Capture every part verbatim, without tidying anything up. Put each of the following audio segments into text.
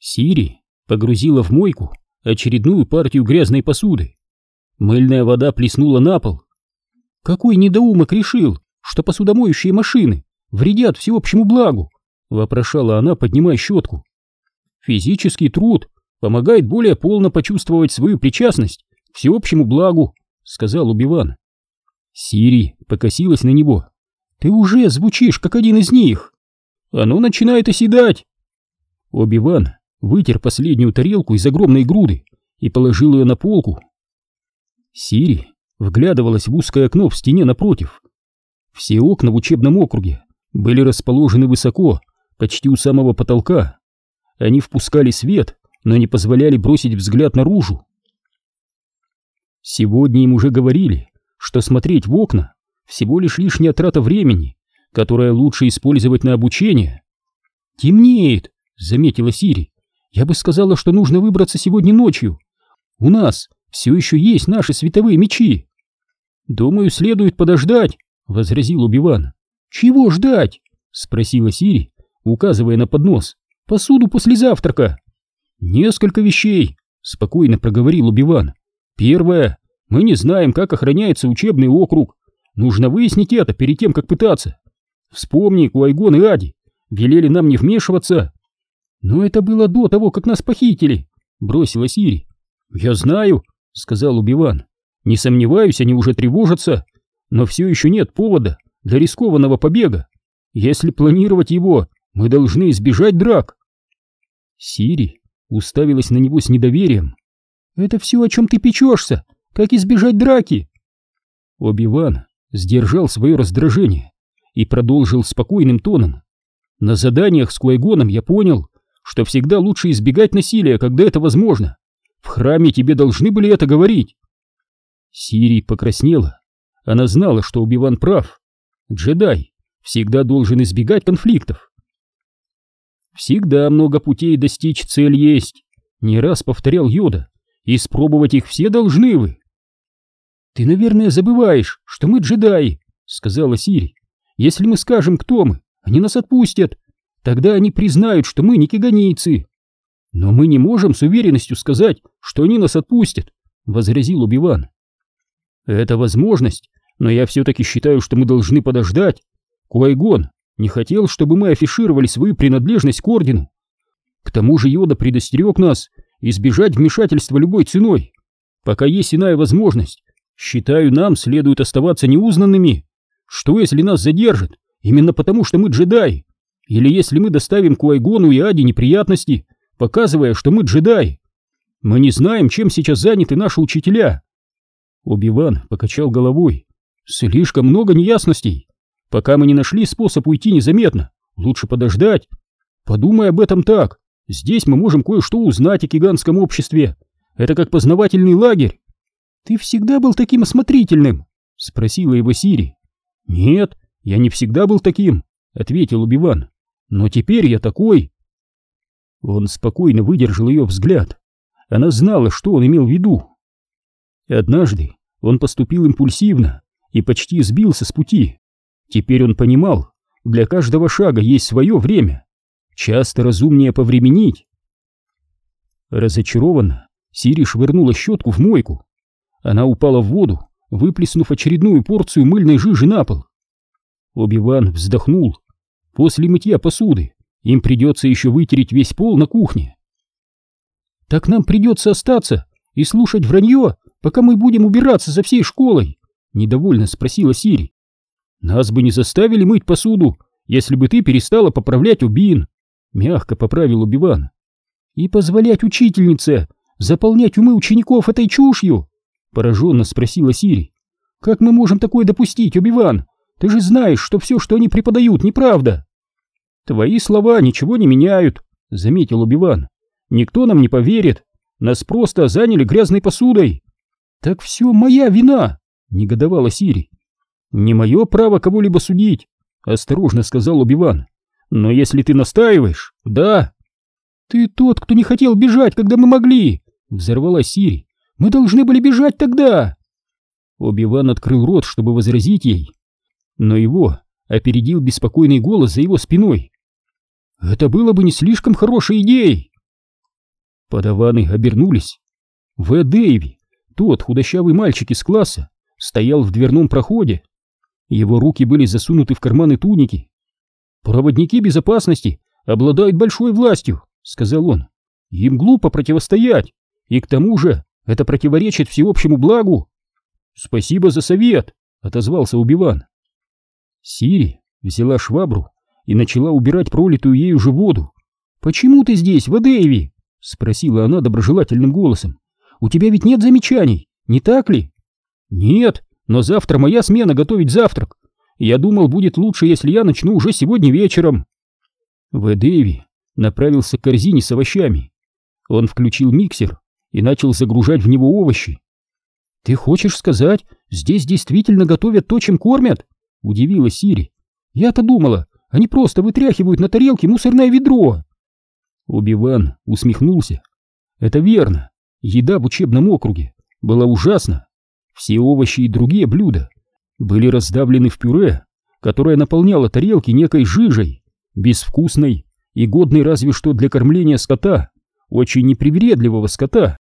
Сири погрузила в мойку очередную партию грязной посуды. Мыльная вода плеснула на пол. «Какой недоумок решил, что посудомоющие машины вредят всеобщему благу?» — вопрошала она, поднимая щетку. «Физический труд помогает более полно почувствовать свою причастность к всеобщему благу», — сказал Оби-Ван. Сири покосилась на него. «Ты уже звучишь, как один из них. Оно начинает оседать». Оби-Ван вытер последнюю тарелку из огромной груды и положил ее на полку. Сири вглядывалась в узкое окно в стене напротив. Все окна в учебном округе были расположены высоко, почти у самого потолка. Они впускали свет, но не позволяли бросить взгляд наружу. Сегодня им уже говорили, что смотреть в окна всего лишь лишняя трата времени, которая лучше использовать на обучение. «Темнеет», — заметила Сири. «Я бы сказала, что нужно выбраться сегодня ночью. У нас все еще есть наши световые мечи». «Думаю, следует подождать», — возразил Оби-Ван. «Чего ждать?» — спросила Сири, указывая на поднос. «Посуду после завтрака». «Несколько вещей», — спокойно проговорил Оби-Ван. «Первое. Мы не знаем, как охраняется учебный округ. Нужно выяснить это перед тем, как пытаться. Вспомни, Куайгон и Ади велели нам не вмешиваться». «Но это было до того, как нас похитили», — бросила Сири. «Я знаю», — сказал Оби-Ван. «Не сомневаюсь, они уже тревожатся, но все еще нет повода для рискованного побега. Если планировать его, мы должны избежать драк». Сири уставилась на него с недоверием. «Это все, о чем ты печешься? Как избежать драки?» Оби-Ван сдержал свое раздражение и продолжил спокойным тоном. «На заданиях с Куайгоном я понял, что всегда лучше избегать насилия, когда это возможно. В храме тебе должны были это говорить». Сири покраснела. Она знала, что Оби-Ван прав. Джедай всегда должен избегать конфликтов. «Всегда много путей достичь цель есть», — не раз повторял Йода. «Испробовать их все должны вы». «Ты, наверное, забываешь, что мы джедаи», — сказала Сири. «Если мы скажем, кто мы, они нас отпустят. Тогда они признают, что мы не киганийцы». «Но мы не можем с уверенностью сказать, что они нас отпустят», — возразил Оби-Ван. «Это возможность, но я все-таки считаю, что мы должны подождать. Куайгон не хотел, чтобы мы афишировали свою принадлежность к ордену. К тому же Йода предостерег нас избежать вмешательства любой ценой. Пока есть иная возможность, считаю, нам следует оставаться неузнанными. Что, если нас задержат, именно потому, что мы джедаи? Или если мы доставим Куайгону и Ади неприятности, показывая, что мы джедаи? Мы не знаем, чем сейчас заняты наши учителя». Оби-Ван покачал головой. «Слишком много неясностей. Пока мы не нашли способ уйти незаметно, лучше подождать. Подумай об этом так. Здесь мы можем кое-что узнать о киганском обществе. Это как познавательный лагерь». «Ты всегда был таким осмотрительным?» — спросила его Сири. «Нет, я не всегда был таким», — ответил Оби-Ван. «Но теперь я такой». Он спокойно выдержал ее взгляд. Она знала, что он имел в виду. Однажды он поступил импульсивно и почти сбился с пути. Теперь он понимал, для каждого шага есть свое время. Часто разумнее повременить. Разочарованно Сири швырнула щетку в мойку. Она упала в воду, выплеснув очередную порцию мыльной жижи на пол. Оби-Ван вздохнул. После мытья посуды им придется еще вытереть весь пол на кухне. «Так нам придется остаться и слушать вранье, пока мы будем убираться за всей школой?» — недовольно спросила Сири. «Нас бы не заставили мыть посуду, если бы ты перестала поправлять Убин», — мягко поправил Оби-Ван. «И позволять учительнице заполнять умы учеников этой чушью?» — пораженно спросила Сири. «Как мы можем такое допустить, Оби-Ван? Ты же знаешь, что все, что они преподают, неправда». «Твои слова ничего не меняют», — заметил Оби-Ван. «Никто нам не поверит. Нас просто заняли грязной посудой». «Так все моя вина», — негодовала Сири. «Не мое право кого-либо судить», — осторожно сказал Оби-Ван. «Но если ты настаиваешь, да». «Ты тот, кто не хотел бежать, когда мы могли», — взорвалась Сири. «Мы должны были бежать тогда». Оби-Ван открыл рот, чтобы возразить ей, но его опередил беспокойный голос за его спиной. «Это было бы не слишком хорошей идеей». Подаваны обернулись. В. Дэйви, тот худощавый мальчик из класса, стоял в дверном проходе. Его руки были засунуты в карманы туники. «Проводники безопасности обладают большой властью», — сказал он. «Им глупо противостоять, и к тому же это противоречит всеобщему благу». «Спасибо за совет», — отозвался Оби-Ван. Сири взяла швабру и начала убирать пролитую ею же воду. «Почему ты здесь, в Дэйви?» — спросила она доброжелательным голосом. «У тебя ведь нет замечаний, не так ли?» «Нет, но завтра моя смена готовить завтрак. Я думал, будет лучше, если я начну уже сегодня вечером». В. Дэйви направился к корзине с овощами. Он включил миксер и начал загружать в него овощи. «Ты хочешь сказать, здесь действительно готовят то, чем кормят?» — удивилась Сири. «Я-то думала, они просто вытряхивают на тарелке мусорное ведро». Оби-Ван усмехнулся. «Это верно. Еда в учебном округе была ужасна. Все овощи и другие блюда были раздавлены в пюре, которое наполняло тарелки некой жижей, безвкусной и годной разве что для кормления скота, очень непривередливого скота».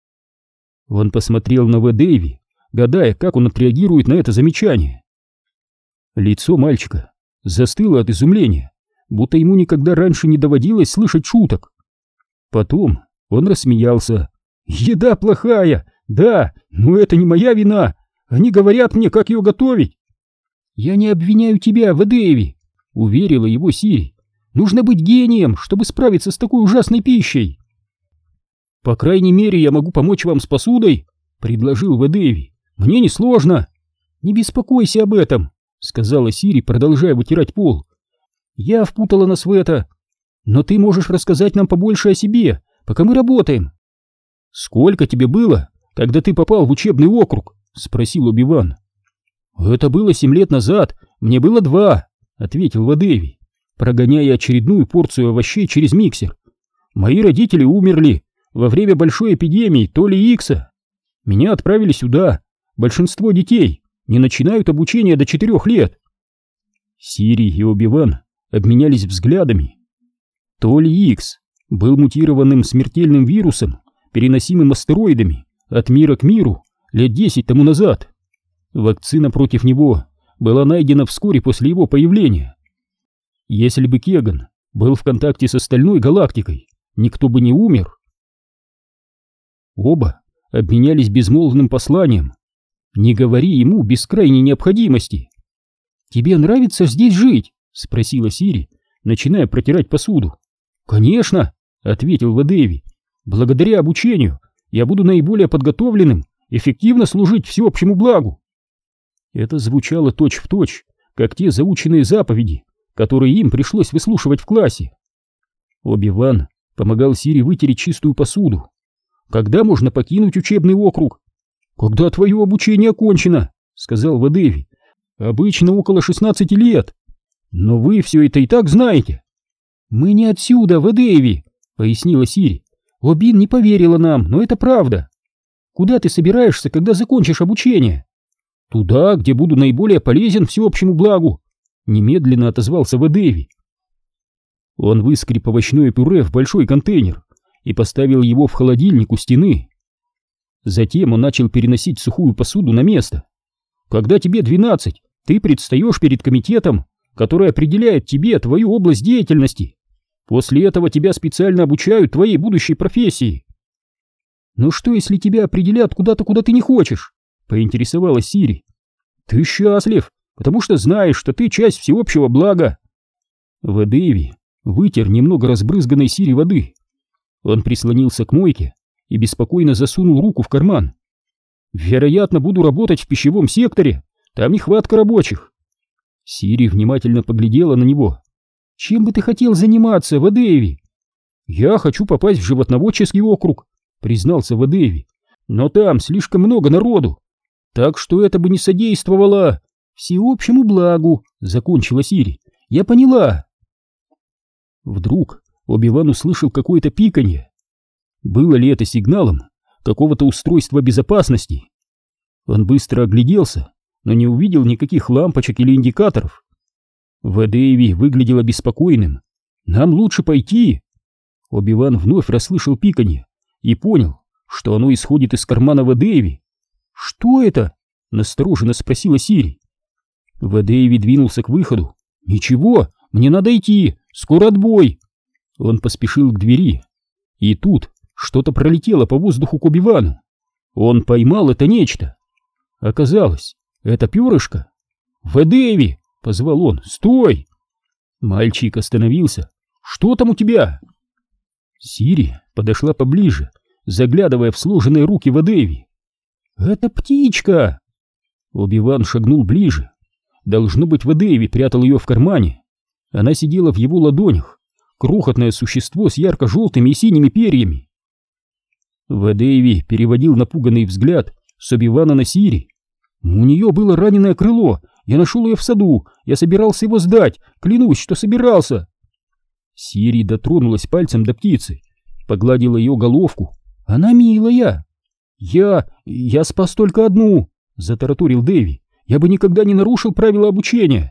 Он посмотрел на В. Дэйви, гадая, как он отреагирует на это замечание. Лицо мальчика застыло от изумления, будто ему никогда раньше не доводилось слышать шуток. Потом он рассмеялся. «Еда плохая, да, но это не моя вина. Они говорят мне, как ее готовить». «Я не обвиняю тебя, В. Дэйви», — уверила его Сири. «Нужно быть гением, чтобы справиться с такой ужасной пищей». «По крайней мере, я могу помочь вам с посудой», — предложил В. Дэйви. «Мне несложно». «Не беспокойся об этом», — сказала Сири, продолжая вытирать пол. «Я впутала нас в это. Но ты можешь рассказать нам побольше о себе, пока мы работаем». «Сколько тебе было, когда ты попал в учебный округ?» — спросил Оби-Ван. «Это было семь лет назад, мне было два», — ответил В. Дэйви, прогоняя очередную порцию овощей через миксер. «Мои родители умерли во время большой эпидемии Толи Икса. Меня отправили сюда. Большинство детей не начинают обучение до четырех лет». Сири и Оби-Ван обменялись взглядами. Толи Икс был мутированным смертельным вирусом, переносимым астероидами от мира к миру лет десять тому назад. Вакцина против него была найдена вскоре после его появления. Если бы Кеган был в контакте с остальной галактикой, никто бы не умер. Оба обменялись безмолвным посланием. «Не говори ему без крайней необходимости». «Тебе нравится здесь жить?» — спросила Сири, начиная протирать посуду. «Конечно», — ответил В. Дэйви. «Благодаря обучению я буду наиболее подготовленным эффективно служить всеобщему благу». Это звучало точь-в-точь, как те заученные заповеди, которые им пришлось выслушивать в классе. Оби-Ван помогал Сири вытереть чистую посуду. «Когда можно покинуть учебный округ?» «Когда твое обучение окончено», — сказал В. Дэйви. «Обычно около шестнадцати лет. Но вы все это и так знаете». «Мы не отсюда, В. Дэйви», — пояснила Сири. «Обин не поверила нам, но это правда. Куда ты собираешься, когда закончишь обучение?» «Туда, где буду наиболее полезен всеобщему благу», — немедленно отозвался В. Дэйви. Он выскреб овощное пюре в большой контейнер и поставил его в холодильник у стены. Затем он начал переносить сухую посуду на место. «Когда тебе двенадцать, ты предстаешь перед комитетом, который определяет тебе твою область деятельности. После этого тебя специально обучают твоей будущей профессии». «Ну что, если тебя определят куда-то, куда ты не хочешь?» — поинтересовалась Сири. «Ты счастлив, потому что знаешь, что ты часть всеобщего блага». В. Дэйви вытер немного разбрызганной Сири воды. Он прислонился к мойке и беспокойно засунул руку в карман. «Вероятно, буду работать в пищевом секторе, там нехватка рабочих». Сири внимательно поглядела на него. «Чем бы ты хотел заниматься, В. Дэйви?» «Я хочу попасть в животноводческий округ», — признался В. Дэйви. «Но там слишком много народу, так что это бы не содействовало всеобщему благу», — закончила Сири. «Я поняла». Вдруг Оби-Ван услышал какое-то пиканье. Было ли это сигналом какого-то устройства безопасности? Он быстро огляделся, но не увидел никаких лампочек или индикаторов. В. Дэйви выглядел обеспокоенным. «Нам лучше пойти». Оби-Ван вновь расслышал пиканье и понял, что оно исходит из кармана Вэдэйви. «Что это?» — настороженно спросила Сири. Вэдэйви двинулся к выходу. «Ничего, мне надо идти, скоро отбой!» Он поспешил к двери, и тут что-то пролетело по воздуху к Оби-Вану. Он поймал это нечто. Оказалось, это перышко. «Вэдэйви!» — позвал он. «Стой!» Мальчик остановился. «Что там у тебя?» Сири подошла поближе, заглядывая в сложенные руки Вэдэйви. «Это птичка!» Оби-Ван шагнул ближе. Должно быть, Вэдэйви прятал ее в кармане. Она сидела в его ладонях, крохотное существо с ярко-желтыми и синими перьями. Вэдэйви переводил напуганный взгляд с Оби-Вана на Сири. «У нее было раненое крыло, я нашел ее в саду, я собирался его сдать, клянусь, что собирался!» Сири дотронулась пальцем до птицы, погладила ее головку. «Она милая!» «Я... я спас только одну!» — затараторил Дэви. «Я бы никогда не нарушил правила обучения!»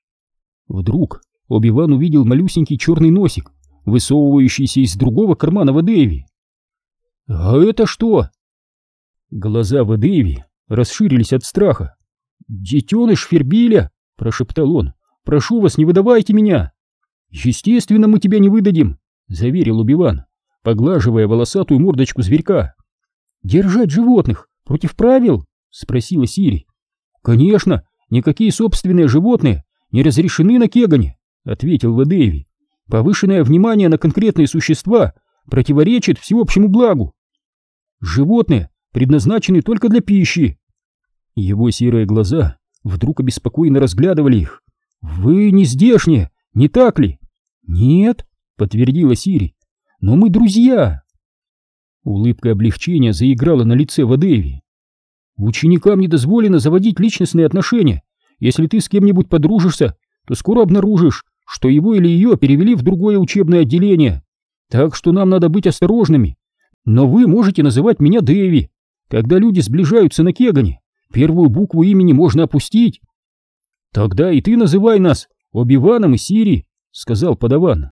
Вдруг Оби-Ван увидел малюсенький черный носик, высовывающийся из другого кармана Вэдэйви. «А это что?» Глаза Вэдэйви расширились от страха. «Детеныш Фербиля!» — прошептал он. «Прошу вас, не выдавайте меня!» «Естественно, мы тебя не выдадим!» — заверил Оби-Ван, поглаживая волосатую мордочку зверька. «Держать животных против правил?» — спросила Сири. «Конечно, никакие собственные животные не разрешены на Кегане», — ответил Вэдэйви. «Повышенное внимание на конкретные существа противоречит всеобщему благу. Животные предназначены только для пищи». Его серые глаза вдруг обеспокоенно разглядывали их. «Вы не здешние, не так ли?» «Нет», — подтвердила Сири, — «но мы друзья». Улыбка облегчения заиграла на лице Вэдэйви. «Ученикам не дозволено заводить личностные отношения. Если ты с кем-нибудь подружишься, то скоро обнаружишь, что его или ее перевели в другое учебное отделение. Так что нам надо быть осторожными. Но вы можете называть меня Дэви. Когда люди сближаются на Кегане, первую букву имени можно опустить». «Тогда и ты называй нас Оби-Ваном и Сири», — сказал подаван.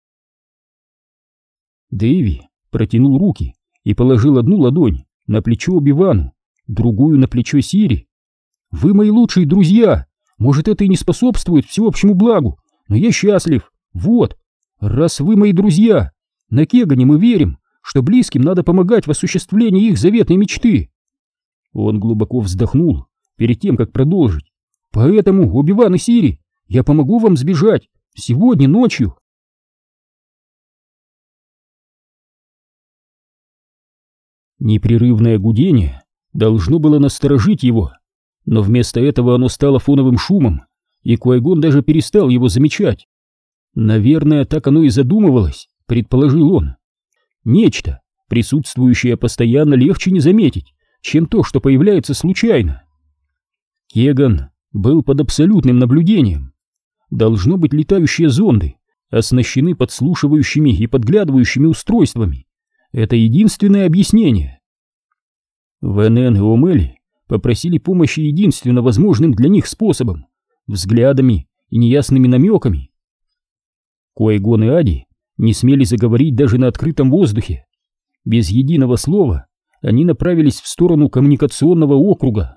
Дэви протянул руки и положил одну ладонь на плечо Оби-Вану, другую на плечо Сири. «Вы мои лучшие друзья. Может, это и не способствует всеобщему благу, но я счастлив. Вот, раз вы мои друзья, на Кегане мы верим, что близким надо помогать в осуществлении их заветной мечты». Он глубоко вздохнул перед тем, как продолжить. «Поэтому, Оби-Ван и Сири, я помогу вам сбежать сегодня ночью». Непрерывное гудение должно было насторожить его, но вместо этого оно стало фоновым шумом, и Куай-Гон даже перестал его замечать. «Наверное, так оно и задумывалось», — предположил он. «Нечто, присутствующее постоянно, легче не заметить, чем то, что появляется случайно». Кеган был под абсолютным наблюдением. Должно быть, летающие зонды оснащены подслушивающими и подглядывающими устройствами. Это единственное объяснение. Вэнэн и Омели попросили помощи единственно возможным для них способом — взглядами и неясными намеками. Куай-Гон и Ади не смели заговорить даже на открытом воздухе. Без единого слова они направились в сторону коммуникационного округа.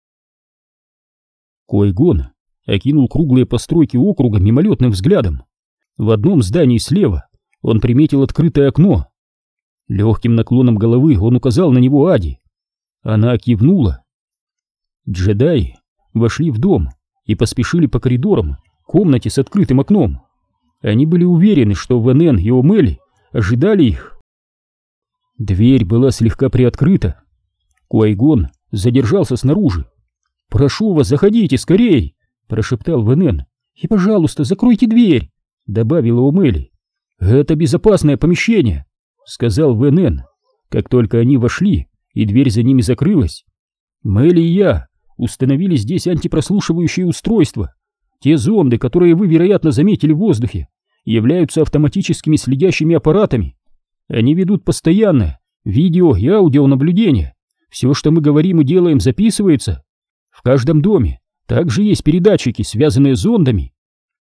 Куай-Гон окинул круглые постройки округа мимолетным взглядом. В одном здании слева он приметил открытое окно. Легким наклоном головы он указал на него Ади. Она кивнула. Джедаи вошли в дом и поспешили по коридорам к комнате с открытым окном. Они были уверены, что Вэнэн и Омели ожидали их. Дверь была слегка приоткрыта. Куай-Гон задержался снаружи. «Прошу вас, заходите скорей!» — прошептал Вэнэн. «И, пожалуйста, закройте дверь!» — добавила Омели. «Это безопасное помещение!» — сказал Вэнэн. Как только они вошли, и дверь за ними закрылась, Мелли и я установили здесь антипрослушивающие устройства. Те зонды, которые вы, вероятно, заметили в воздухе, являются автоматическими следящими аппаратами. Они ведут постоянное видео и аудионаблюдение. Все, что мы говорим и делаем, записывается. В каждом доме также есть передатчики, связанные с зондами».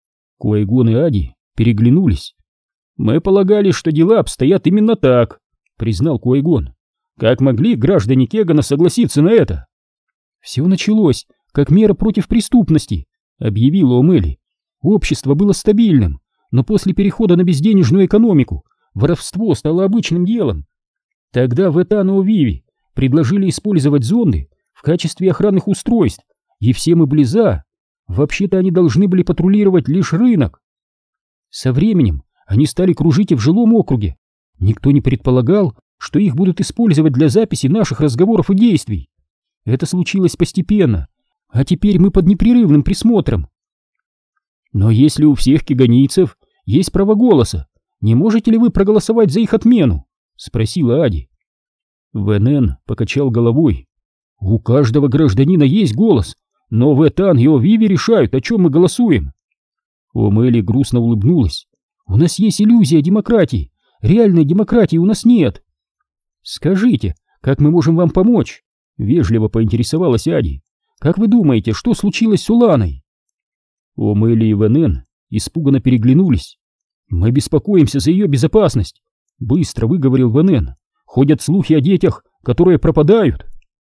Куай-Гон и Ади переглянулись. «Мы полагали, что дела обстоят именно так», признал Куайгон. Как могли граждане Кегана согласиться на это? Все началось как мера против преступности, объявила Омели. Общество было стабильным, но после перехода на безденежную экономику воровство стало обычным делом. Тогда в Этано-Виви предложили использовать зонды в качестве охранных устройств, и все мы были за. Вообще-то они должны были патрулировать лишь рынок. Со временем они стали кружить и в жилом округе. Никто не предполагал, что их будут использовать для записи наших разговоров и действий. Это случилось постепенно, а теперь мы под непрерывным присмотром. Но если у всех кеганийцев есть право голоса, не можете ли вы проголосовать за их отмену? Спросила Ади. ВНН покачал головой. У каждого гражданина есть голос, но в Этан и О-Виви решают, о чем мы голосуем. Омели грустно улыбнулась. У нас есть иллюзия демократии, реальной демократии у нас нет. Скажите, как мы можем вам помочь? Вежливо поинтересовалась Ади. Как вы думаете, что случилось с Уланой? Омели и ВНН испуганно переглянулись. Мы беспокоимся за ее безопасность, быстро выговорил ВНН. Ходят слухи о детях, которые пропадают.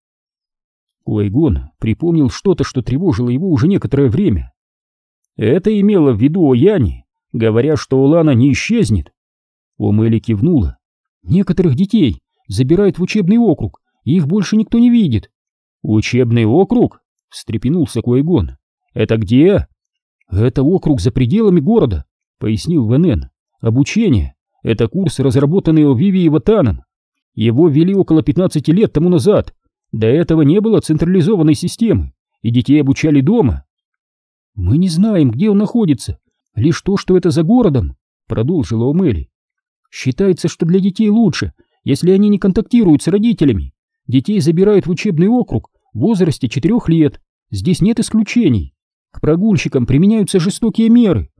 Куайгон припомнил что-то, что тревожило его уже некоторое время. Это имело в виду Ояни, говоря, что Улана не исчезнет. Омели кивнула. Некоторых детей забирают в учебный округ, и их больше никто не видит. Учебный округ? Встрепенулся Куайгон. Это где? Это округ за пределами города, пояснил ВНН. Обучение — это курс, разработанный О-Виви и Ватаном. Его ввели около пятнадцати лет тому назад. До этого не было централизованной системы, и детей обучали дома. Мы не знаем, где он находится, лишь то, что это за городом, продолжила Омели. Считается, что для детей лучше, если они не контактируют с родителями. Детей забирают в учебный округ в возрасте четырех лет. Здесь нет исключений. К прогульщикам применяются жестокие меры.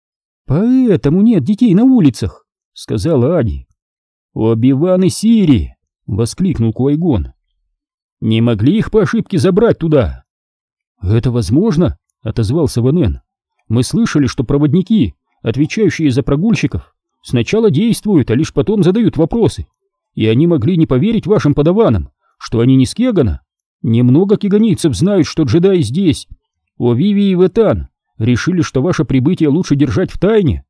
Поэтому нет детей на улицах, сказала Ади. Оби-Ван и Сири, воскликнул Куайгон. Не могли их по ошибке забрать туда? Это возможно, отозвался ВНН. Мы слышали, что проводники, отвечающие за прогульщиков, сначала действуют, а лишь потом задают вопросы. И они могли не поверить вашим подаванам, что они не с Кегана. Немного кеганийцев знают, что джедаи здесь. О-Виви и Ветан решили, что ваше прибытие лучше держать в тайне.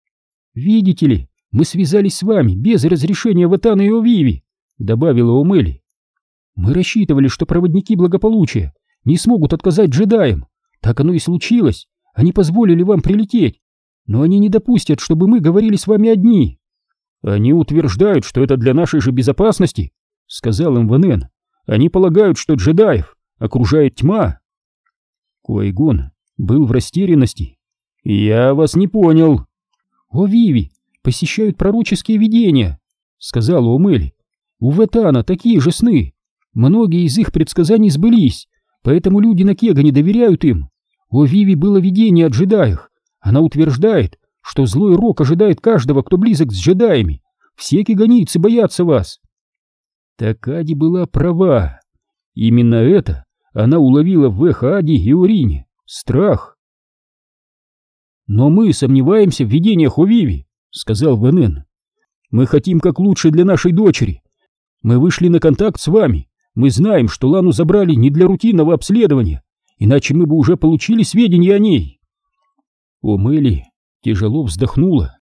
Видите ли, мы связались с вами без разрешения Ветана и О-Виви, добавила Омели. Мы рассчитывали, что проводники благополучия не смогут отказать джедаям. Так оно и случилось. Они позволили вам прилететь. Но они не допустят, чтобы мы говорили с вами одни. Они утверждают, что это для нашей же безопасности, сказал им ВНН. Они полагают, что джедаев окружает тьма. Куайгон был в растерянности. Я вас не понял. О-Виви посещают пророческие видения, сказала Омели. У Ветана такие же сны. Многие из их предсказаний сбылись, поэтому люди на Кегане доверяют им. О-Виви было видение о джедаях. Она утверждает, что злой рок ожидает каждого, кто близок с джедаями. Все кеганийцы боятся вас. Так Ади была права. Именно это она уловила в эхо Ади и Орине. Страх. Но мы сомневаемся в видениях О-Виви, сказал ВНН. Мы хотим как лучше для нашей дочери. Мы вышли на контакт с вами. Мы знаем, что Лану забрали не для рутинного обследования, иначе мы бы уже получили сведения о ней. Омели тяжело вздохнула.